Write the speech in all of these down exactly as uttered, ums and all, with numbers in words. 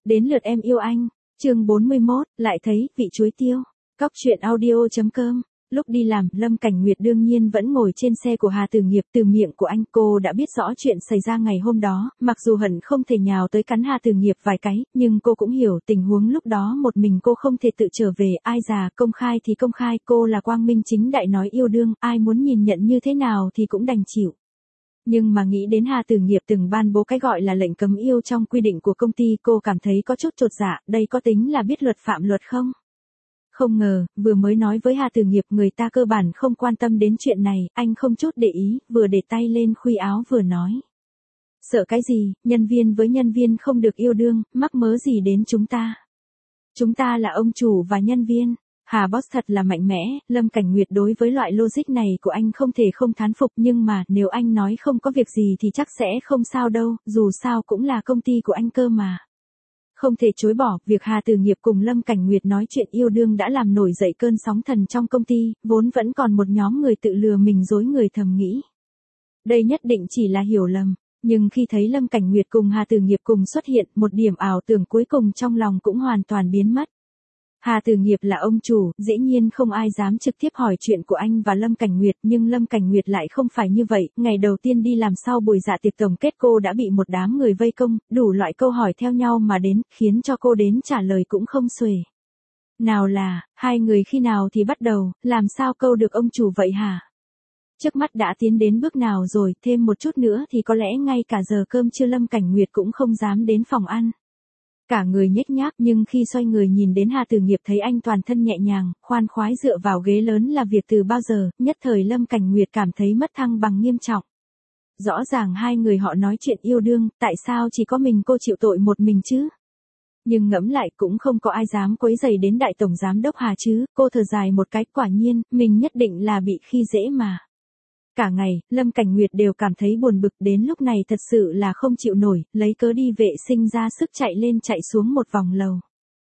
Đến lượt em yêu anh, chương bốn mươi mốt, lại thấy, vị chuối tiêu. Cóc truyện audio chấm com. Lúc đi làm, Lâm Cảnh Nguyệt đương nhiên vẫn ngồi trên xe của Hà Tử Nghiệp. Từ miệng của anh, cô đã biết rõ chuyện xảy ra ngày hôm đó, mặc dù hận không thể nhào tới cắn Hà Tử Nghiệp vài cái, nhưng cô cũng hiểu tình huống lúc đó một mình cô không thể tự trở về, ai già, công khai thì công khai, cô là quang minh chính đại nói yêu đương, ai muốn nhìn nhận như thế nào thì cũng đành chịu. Nhưng mà nghĩ đến Hà Tử Nghiệp từng ban bố cái gọi là lệnh cấm yêu trong quy định của công ty, cô cảm thấy có chút chột dạ, đây có tính là biết luật phạm luật không? Không ngờ, vừa mới nói với Hà Tử Nghiệp người ta cơ bản không quan tâm đến chuyện này, anh không chút để ý, vừa để tay lên khuy áo vừa nói. Sợ cái gì, nhân viên với nhân viên không được yêu đương, mắc mớ gì đến chúng ta? Chúng ta là ông chủ và nhân viên. Hà boss thật là mạnh mẽ, Lâm Cảnh Nguyệt đối với loại logic này của anh không thể không thán phục, nhưng mà nếu anh nói không có việc gì thì chắc sẽ không sao đâu, dù sao cũng là công ty của anh cơ mà. Không thể chối bỏ, việc Hà Tử Nghiệp cùng Lâm Cảnh Nguyệt nói chuyện yêu đương đã làm nổi dậy cơn sóng thần trong công ty, vốn vẫn còn một nhóm người tự lừa mình dối người thầm nghĩ. Đây nhất định chỉ là hiểu lầm, nhưng khi thấy Lâm Cảnh Nguyệt cùng Hà Tử Nghiệp cùng xuất hiện, một điểm ảo tưởng cuối cùng trong lòng cũng hoàn toàn biến mất. Hà Tử Nghiệp là ông chủ, dĩ nhiên không ai dám trực tiếp hỏi chuyện của anh và Lâm Cảnh Nguyệt, nhưng Lâm Cảnh Nguyệt lại không phải như vậy, ngày đầu tiên đi làm sau buổi dạ tiệc tổng kết cô đã bị một đám người vây công, đủ loại câu hỏi theo nhau mà đến, khiến cho cô đến trả lời cũng không xuể. Nào là, hai người khi nào thì bắt đầu, làm sao câu được ông chủ vậy hả? Trước mắt đã tiến đến bước nào rồi, thêm một chút nữa thì có lẽ ngay cả giờ cơm trưa Lâm Cảnh Nguyệt cũng không dám đến phòng ăn. Cả người nhếch nhác, nhưng khi xoay người nhìn đến Hà Tử Nghiệp thấy anh toàn thân nhẹ nhàng, khoan khoái dựa vào ghế lớn là việc từ bao giờ, nhất thời Lâm Cảnh Nguyệt cảm thấy mất thăng bằng nghiêm trọng. Rõ ràng hai người họ nói chuyện yêu đương, tại sao chỉ có mình cô chịu tội một mình chứ? Nhưng ngẫm lại cũng không có ai dám quấy rầy đến đại tổng giám đốc Hà chứ, cô thở dài một cái, quả nhiên, mình nhất định là bị khi dễ mà. Cả ngày, Lâm Cảnh Nguyệt đều cảm thấy buồn bực, đến lúc này thật sự là không chịu nổi, lấy cớ đi vệ sinh ra sức chạy lên chạy xuống một vòng lầu.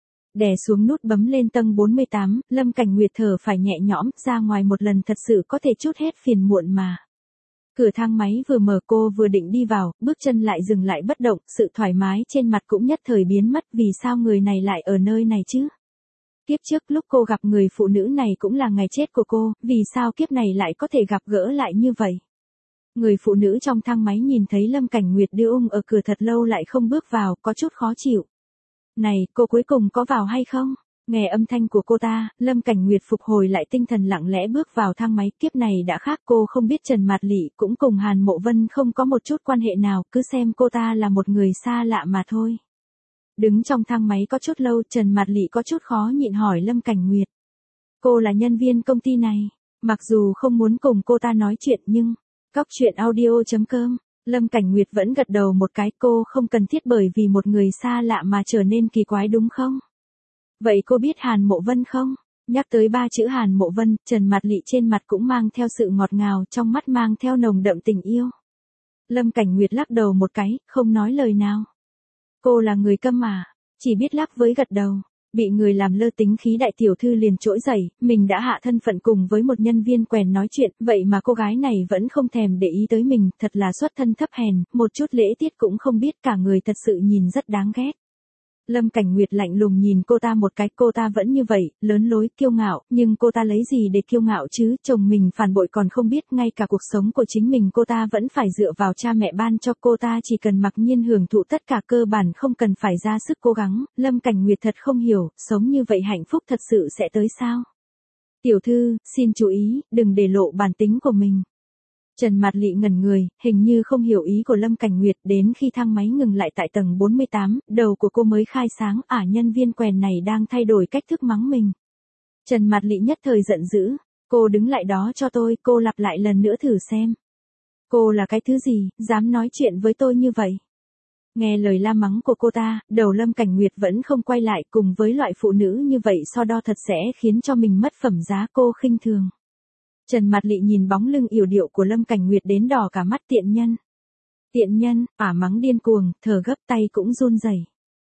Đè xuống nút bấm lên tầng bốn mươi tám, Lâm Cảnh Nguyệt thở phải nhẹ nhõm, ra ngoài một lần thật sự có thể trút hết phiền muộn mà. Cửa thang máy vừa mở cô vừa định đi vào, bước chân lại dừng lại bất động, sự thoải mái trên mặt cũng nhất thời biến mất, vì sao người này lại ở nơi này chứ? Kiếp trước lúc cô gặp người phụ nữ này cũng là ngày chết của cô, vì sao kiếp này lại có thể gặp gỡ lại như vậy? Người phụ nữ trong thang máy nhìn thấy Lâm Cảnh Nguyệt đưa ung ở cửa thật lâu lại không bước vào, có chút khó chịu. Này, cô cuối cùng có vào hay không? Nghe âm thanh của cô ta, Lâm Cảnh Nguyệt phục hồi lại tinh thần lặng lẽ bước vào thang máy, kiếp này đã khác, cô không biết Trần Mạt Lị cũng cùng Hàn Mộ Vân không có một chút quan hệ nào, cứ xem cô ta là một người xa lạ mà thôi. Đứng trong thang máy có chút lâu, Trần Mạt Lị có chút khó nhịn hỏi Lâm Cảnh Nguyệt. Cô là nhân viên công ty này, mặc dù không muốn cùng cô ta nói chuyện nhưng... Cóc truyện audio chấm com. Lâm Cảnh Nguyệt vẫn gật đầu một cái, cô không cần thiết bởi vì một người xa lạ mà trở nên kỳ quái đúng không? Vậy cô biết Hàn Mộ Vân không? Nhắc tới ba chữ Hàn Mộ Vân, Trần Mạt Lị trên mặt cũng mang theo sự ngọt ngào, trong mắt mang theo nồng đậm tình yêu. Lâm Cảnh Nguyệt lắc đầu một cái, không nói lời nào. Cô là người câm mà, chỉ biết lắc với gật đầu. Bị người làm lơ tính khí đại tiểu thư liền trỗi dậy, mình đã hạ thân phận cùng với một nhân viên quèn nói chuyện, vậy mà cô gái này vẫn không thèm để ý tới mình, thật là xuất thân thấp hèn, một chút lễ tiết cũng không biết, cả người thật sự nhìn rất đáng ghét. Lâm Cảnh Nguyệt lạnh lùng nhìn cô ta một cái, cô ta vẫn như vậy, lớn lối, kiêu ngạo, nhưng cô ta lấy gì để kiêu ngạo chứ, chồng mình phản bội còn không biết, ngay cả cuộc sống của chính mình cô ta vẫn phải dựa vào cha mẹ ban cho, cô ta chỉ cần mặc nhiên hưởng thụ tất cả, cơ bản không cần phải ra sức cố gắng. Lâm Cảnh Nguyệt thật không hiểu, sống như vậy hạnh phúc thật sự sẽ tới sao? Tiểu thư, xin chú ý, đừng để lộ bản tính của mình. Trần Mạt Lị ngẩn người, hình như không hiểu ý của Lâm Cảnh Nguyệt, đến khi thang máy ngừng lại tại tầng bốn mươi tám, đầu của cô mới khai sáng, ả nhân viên quèn này đang thay đổi cách thức mắng mình. Trần Mạt Lị nhất thời giận dữ, cô đứng lại đó cho tôi, cô lặp lại lần nữa thử xem. Cô là cái thứ gì, dám nói chuyện với tôi như vậy? Nghe lời la mắng của cô ta, đầu Lâm Cảnh Nguyệt vẫn không quay lại, cùng với loại phụ nữ như vậy so đo thật sẽ khiến cho mình mất phẩm giá, cô khinh thường. Trần Mạt Lị nhìn bóng lưng yểu điệu của Lâm Cảnh Nguyệt đến đỏ cả mắt, tiện nhân. Tiện nhân, ả mắng điên cuồng, thở gấp, tay cũng run rẩy.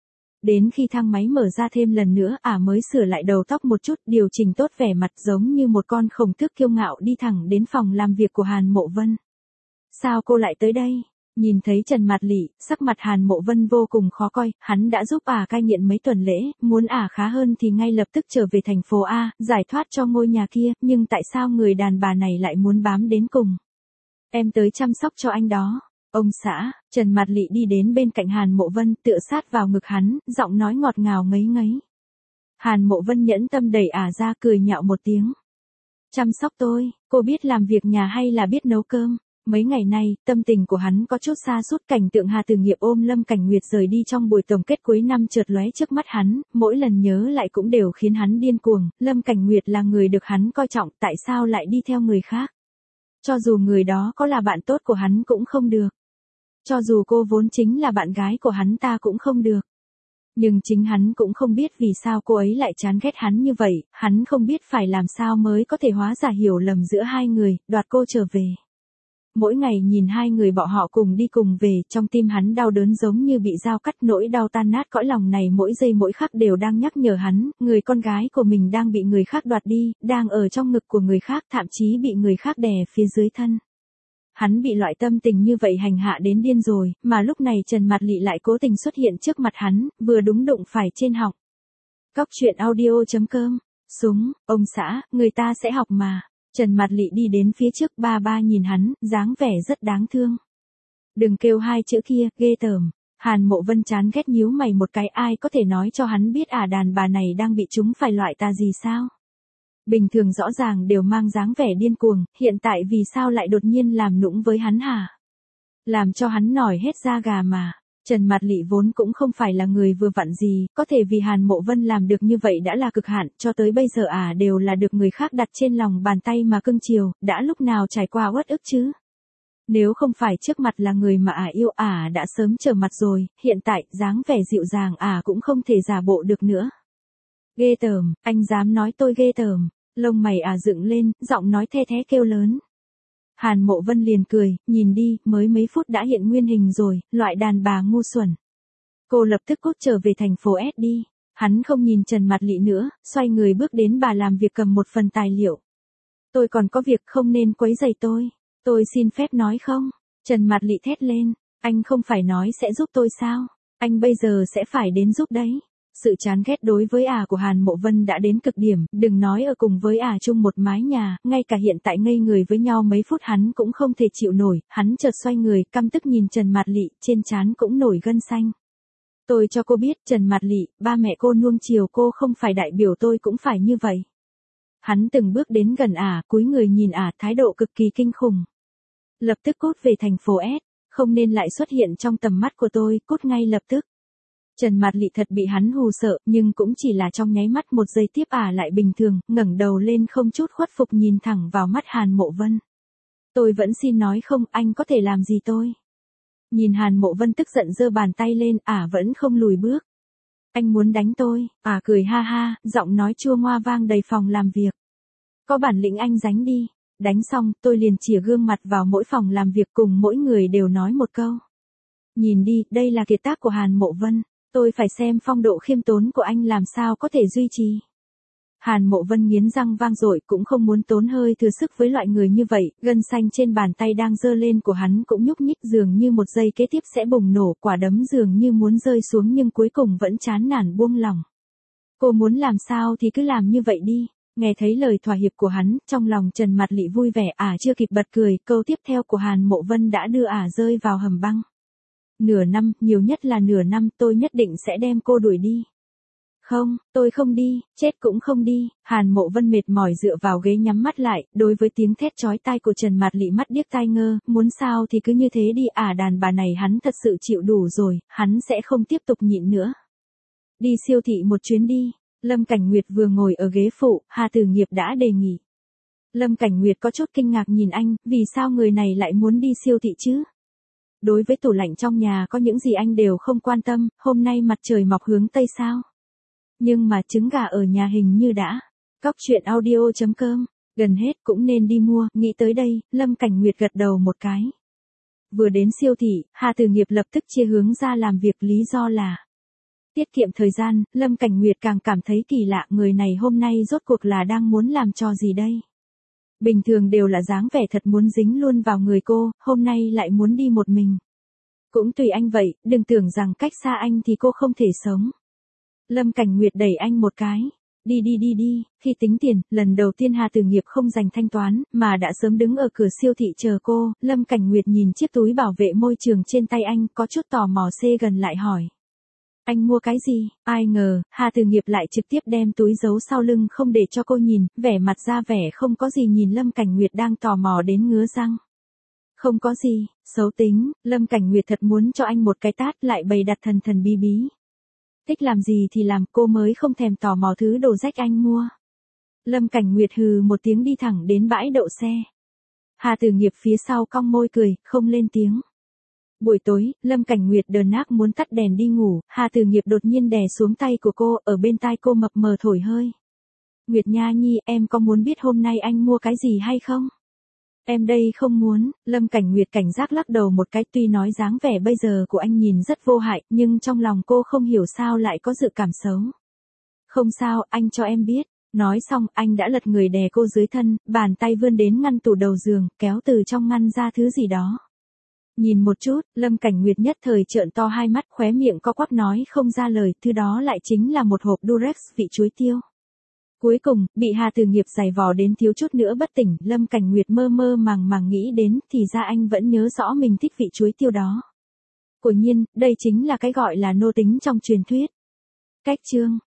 Đến khi thang máy mở ra thêm lần nữa, ả mới sửa lại đầu tóc một chút, điều chỉnh tốt vẻ mặt giống như một con khổng tước kiêu ngạo đi thẳng đến phòng làm việc của Hàn Mộ Vân. Sao cô lại tới đây? Nhìn thấy Trần Mạt Lị, sắc mặt Hàn Mộ Vân vô cùng khó coi, hắn đã giúp ả cai nghiện mấy tuần lễ, muốn ả khá hơn thì ngay lập tức trở về thành phố A, giải thoát cho ngôi nhà kia, nhưng tại sao người đàn bà này lại muốn bám đến cùng? Em tới chăm sóc cho anh đó. Ông xã, Trần Mạt Lị đi đến bên cạnh Hàn Mộ Vân, tựa sát vào ngực hắn, giọng nói ngọt ngào ngấy ngấy. Hàn Mộ Vân nhẫn tâm đẩy ả ra cười nhạo một tiếng. Chăm sóc tôi, cô biết làm việc nhà hay là biết nấu cơm? Mấy ngày nay, tâm tình của hắn có chút sa sút, cảnh tượng Hà Từ Nghiệp ôm Lâm Cảnh Nguyệt rời đi trong buổi tổng kết cuối năm chợt lóe trước mắt hắn, mỗi lần nhớ lại cũng đều khiến hắn điên cuồng, Lâm Cảnh Nguyệt là người được hắn coi trọng, tại sao lại đi theo người khác? Cho dù người đó có là bạn tốt của hắn cũng không được. Cho dù cô vốn chính là bạn gái của hắn ta cũng không được. Nhưng chính hắn cũng không biết vì sao cô ấy lại chán ghét hắn như vậy, hắn không biết phải làm sao mới có thể hóa giải hiểu lầm giữa hai người, đoạt cô trở về. Mỗi ngày nhìn hai người bọn họ cùng đi cùng về, trong tim hắn đau đớn giống như bị dao cắt, nỗi đau tan nát cõi lòng này mỗi giây mỗi khắc đều đang nhắc nhở hắn, người con gái của mình đang bị người khác đoạt đi, đang ở trong ngực của người khác, thậm chí bị người khác đè phía dưới thân. Hắn bị loại tâm tình như vậy hành hạ đến điên rồi, mà lúc này Trần Mạt Lị lại cố tình xuất hiện trước mặt hắn, vừa đúng đụng phải trên họng. Cóc truyện audio chấm com. Súng, ông xã, người ta sẽ học mà. Trần Mạt Lị đi đến phía trước, ba ba nhìn hắn, dáng vẻ rất đáng thương. Đừng kêu hai chữ kia, ghê tởm. Hàn Mộ Vân chán ghét nhíu mày một cái, ai có thể nói cho hắn biết ả đàn bà này đang bị trúng phải loại tà gì sao? Bình thường rõ ràng đều mang dáng vẻ điên cuồng, hiện tại vì sao lại đột nhiên làm nũng với hắn hả? Làm cho hắn nổi hết da gà mà. Trần Mạt Lị vốn cũng không phải là người vừa vặn gì, có thể vì Hàn Mộ Vân làm được như vậy đã là cực hạn, cho tới bây giờ ả à đều là được người khác đặt trên lòng bàn tay mà cưng chiều, đã lúc nào trải qua uất ức chứ? Nếu không phải trước mặt là người mà ả à yêu, ả à đã sớm trở mặt rồi, hiện tại dáng vẻ dịu dàng ả à cũng không thể giả bộ được nữa. Ghê tởm, anh dám nói tôi ghê tởm? Lông mày ả à dựng lên, giọng nói the thé kêu lớn. Hàn Mộ Vân liền cười, nhìn đi, mới mấy phút đã hiện nguyên hình rồi, loại đàn bà ngu xuẩn. Cô lập tức cút trở về thành phố S đi. Hắn không nhìn Trần Mạt Lị nữa, xoay người bước đến bà làm việc cầm một phần tài liệu. Tôi còn có việc, không nên quấy rầy tôi. Tôi xin phép nói không? Trần Mạt Lị thét lên, anh không phải nói sẽ giúp tôi sao? Anh bây giờ sẽ phải đến giúp đấy. Sự chán ghét đối với ả của Hàn Mộ Vân đã đến cực điểm, đừng nói ở cùng với ả chung một mái nhà, ngay cả hiện tại ngây người với nhau mấy phút hắn cũng không thể chịu nổi, hắn chợt xoay người, căm tức nhìn Trần Mạt Lị, trên trán cũng nổi gân xanh. Tôi cho cô biết, Trần Mạt Lị, ba mẹ cô nuông chiều cô không phải đại biểu tôi cũng phải như vậy. Hắn từng bước đến gần ả, cúi người nhìn ả, thái độ cực kỳ kinh khủng. Lập tức cút về thành phố S, không nên lại xuất hiện trong tầm mắt của tôi, cút ngay lập tức. Trần Mạt Lị thật bị hắn hù sợ, nhưng cũng chỉ là trong nháy mắt một giây tiếp ả lại bình thường, ngẩng đầu lên không chút khuất phục nhìn thẳng vào mắt Hàn Mộ Vân. Tôi vẫn xin nói không, anh có thể làm gì tôi? Nhìn Hàn Mộ Vân tức giận giơ bàn tay lên, ả vẫn không lùi bước. Anh muốn đánh tôi, ả cười ha ha, giọng nói chua ngoa vang đầy phòng làm việc. Có bản lĩnh anh đánh đi, đánh xong tôi liền chĩa gương mặt vào mỗi phòng làm việc cùng mỗi người đều nói một câu. Nhìn đi, đây là kiệt tác của Hàn Mộ Vân. Tôi phải xem phong độ khiêm tốn của anh làm sao có thể duy trì. Hàn Mộ Vân nghiến răng vang dội, cũng không muốn tốn hơi thừa sức với loại người như vậy, gân xanh trên bàn tay đang giơ lên của hắn cũng nhúc nhích dường như một giây kế tiếp sẽ bùng nổ, quả đấm dường như muốn rơi xuống nhưng cuối cùng vẫn chán nản buông lỏng. Cô muốn làm sao thì cứ làm như vậy đi. Nghe thấy lời thỏa hiệp của hắn, trong lòng Trần Mạt Lị vui vẻ, ả chưa kịp bật cười, câu tiếp theo của Hàn Mộ Vân đã đưa ả rơi vào hầm băng. Nửa năm, nhiều nhất là nửa năm, tôi nhất định sẽ đem cô đuổi đi. Không, tôi không đi, chết cũng không đi. Hàn Mộ Vân mệt mỏi dựa vào ghế nhắm mắt lại, đối với tiếng thét chói tai của Trần Mạt Lị mắt điếc tai ngơ, muốn sao thì cứ như thế đi, ả đàn bà này hắn thật sự chịu đủ rồi, hắn sẽ không tiếp tục nhịn nữa. Đi siêu thị một chuyến đi. Lâm Cảnh Nguyệt vừa ngồi ở ghế phụ, Hà Từ Nghiệp đã đề nghị. Lâm Cảnh Nguyệt có chút kinh ngạc nhìn anh, vì sao người này lại muốn đi siêu thị chứ? Đối với tủ lạnh trong nhà có những gì anh đều không quan tâm, hôm nay mặt trời mọc hướng Tây sao? Nhưng mà trứng gà ở nhà hình như đã. Cóc truyện audio chấm com, gần hết cũng nên đi mua, nghĩ tới đây, Lâm Cảnh Nguyệt gật đầu một cái. Vừa đến siêu thị, Hà Từ Nghiệp lập tức chia hướng ra làm việc, lý do là tiết kiệm thời gian. Lâm Cảnh Nguyệt càng cảm thấy kỳ lạ, người này hôm nay rốt cuộc là đang muốn làm trò gì đây? Bình thường đều là dáng vẻ thật muốn dính luôn vào người cô, hôm nay lại muốn đi một mình. Cũng tùy anh vậy, đừng tưởng rằng cách xa anh thì cô không thể sống. Lâm Cảnh Nguyệt đẩy anh một cái. Đi đi đi đi, khi tính tiền, lần đầu tiên Hà Tử Nghiệp không dành thanh toán, mà đã sớm đứng ở cửa siêu thị chờ cô, Lâm Cảnh Nguyệt nhìn chiếc túi bảo vệ môi trường trên tay anh, có chút tò mò xê gần lại hỏi. Anh mua cái gì? Ai ngờ, Hà Tử Nghiệp lại trực tiếp đem túi giấu sau lưng không để cho cô nhìn, vẻ mặt ra vẻ không có gì nhìn Lâm Cảnh Nguyệt đang tò mò đến ngứa răng. Không có gì, xấu tính, Lâm Cảnh Nguyệt thật muốn cho anh một cái tát lại bày đặt thần thần bí bí. Thích làm gì thì làm, cô mới không thèm tò mò thứ đồ rách anh mua. Lâm Cảnh Nguyệt hừ một tiếng đi thẳng đến bãi đậu xe. Hà Tử Nghiệp phía sau cong môi cười, không lên tiếng. Buổi tối, Lâm Cảnh Nguyệt đờ nác muốn tắt đèn đi ngủ, Hà Tử Nghiệp đột nhiên đè xuống tay của cô, ở bên tai cô mập mờ thổi hơi. Nguyệt Nha Nhi, em có muốn biết hôm nay anh mua cái gì hay không? Em đây không muốn, Lâm Cảnh Nguyệt cảnh giác lắc đầu một cái, tuy nói dáng vẻ bây giờ của anh nhìn rất vô hại, nhưng trong lòng cô không hiểu sao lại có dự cảm xấu. Không sao, anh cho em biết. Nói xong, anh đã lật người đè cô dưới thân, bàn tay vươn đến ngăn tủ đầu giường, kéo từ trong ngăn ra thứ gì đó. Nhìn một chút, Lâm Cảnh Nguyệt nhất thời trợn to hai mắt, khóe miệng co quắp nói không ra lời, thứ đó lại chính là một hộp Durex vị chuối tiêu. Cuối cùng, bị Hà Tử Nghiệp giày vò đến thiếu chút nữa bất tỉnh, Lâm Cảnh Nguyệt mơ mơ màng màng nghĩ đến, thì ra anh vẫn nhớ rõ mình thích vị chuối tiêu đó. Quả nhiên, đây chính là cái gọi là nô tính trong truyền thuyết. Cách chương